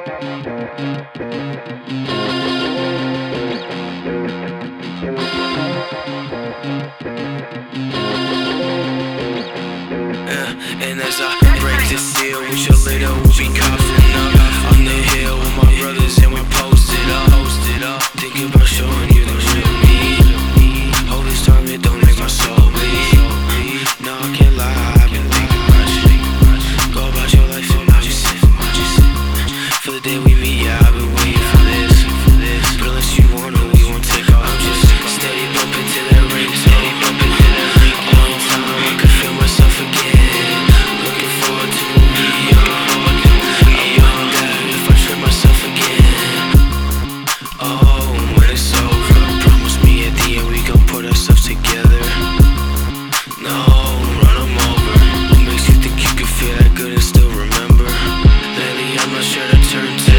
And as I break the seal with your little, we'll be coughing up on the hill with my brothers and we posted up. Thinking about showing you the real me. Hold this time, it don't make my soul bleed. No, I can't lie, I've been thinking about you. Go about your life and not just for the day we meet, yeah, I've been waiting for this. But unless you want to, we won't take off. I'm just steady bumping to that ring, steady bumping to that ring. All the time I can feel myself again. Looking forward to me, I wonder if I trip myself again. Oh, when it's over, promise me at the end we gon' put ourselves together. No, run 'em over. What makes you think you can feel that good and still remember? Lately I'm not sure to turn to